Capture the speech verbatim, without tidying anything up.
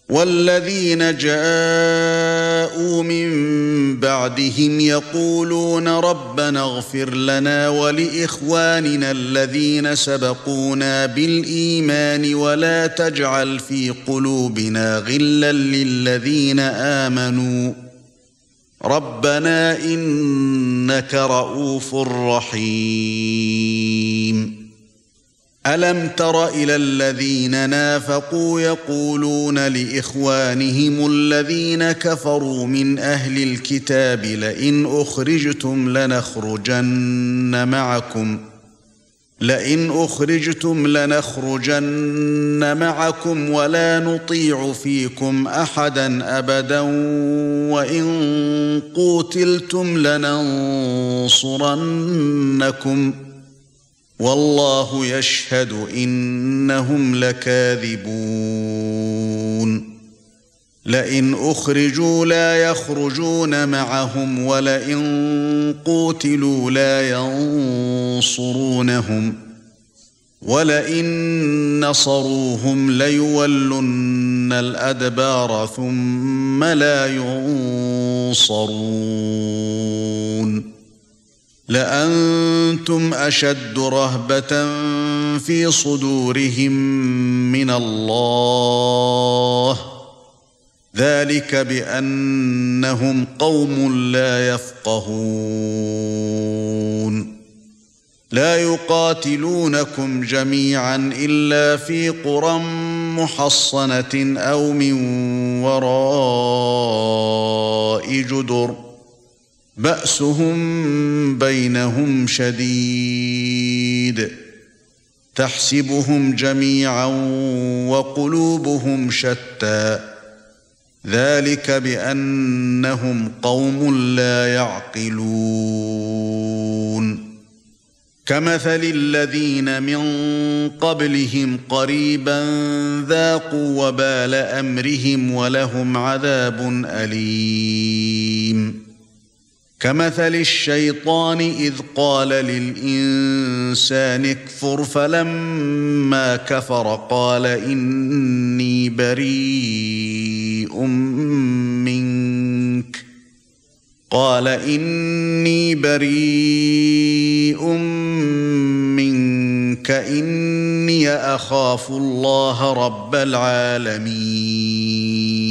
والذين جاءوا من بعدهم يقولون ربنا اغفر لنا ولإخواننا الذين سبقونا بالإيمان ولا تجعل في قلوبنا غلا للذين آمنوا ربنا إنك رؤوف رحيم. ألم تر إلى الذين نافقوا يقولون لإخوانهم الذين كفروا من أهل الكتاب لئن أخرجتم لنخرجن معكم لئن أخرجتم لنخرجن معكم ولا نطيع فيكم أحدا أبدا وإن قوتلتم لننصرنكم والله يشهد إنهم لكاذبون. لئن أخرجوا لا يخرجون معهم ولئن قوتلوا لا ينصرونهم ولئن نصروهم ليولن الأدبار ثم لا ينصرون. لأنتم أشد رهبة في صدورهم من الله ذلك بأنهم قوم لا يفقهون. لا يقاتلونكم جميعا إلا في قرى محصنة أو من وراء جدر بأسهم بينهم شديد تحسبهم جميعا وقلوبهم شتى ذلك بأنهم قوم لا يعقلون. كمثل الذين من قبلهم قريبا ذاقوا وبال أمرهم ولهم عذاب أليم. كمثل الشيطان إذ قال للإنسان اكفر فلما كفر قال إني بريء منك قال إني بريء منك إني أخاف الله رب العالمين.